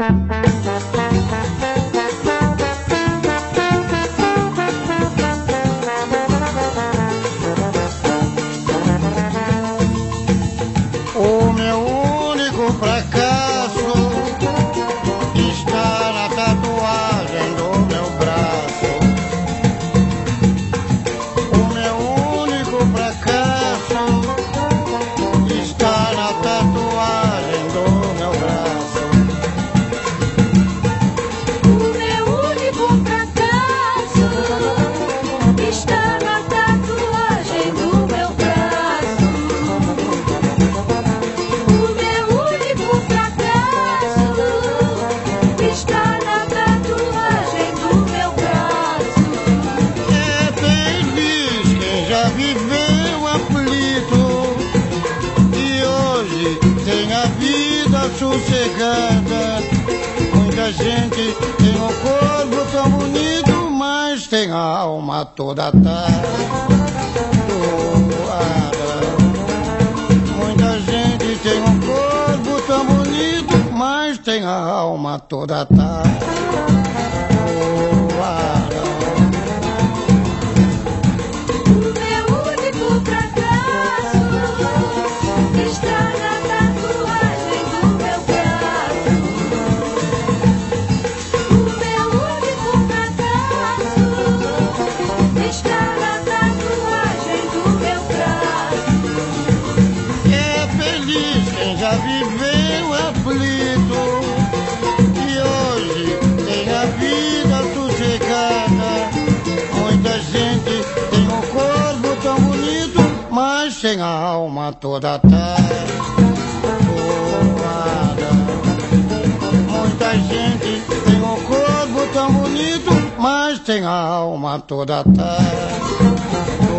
O meu único fracasso está na tatuagem do meu braço. O meu único fracasso está na tatuagem do meu braço. O meu único fracasso está na tatuagem do meu braço. O meu único fracasso está na tatuagem do meu braço. É feliz quem já viveu aflito e hoje tem a vida sossegada. Muita gente tem um corpo tão bonito, mas tem a alma toda tatuada. Muita gente tem um corpo tão bonito, mas tem a alma toda tatuada. O meu único fracasso está na tatuagem do meu braço. O meu único fracasso está na tatuagem do meu braço. É feliz quem já viveu aflito e hoje tem a vida sossegada. Muita gente tem um corpo tão bonito, mas tem a alma toda tatuada. Muita gente tem um corpo tão bonito, mas tem a alma toda tatuada.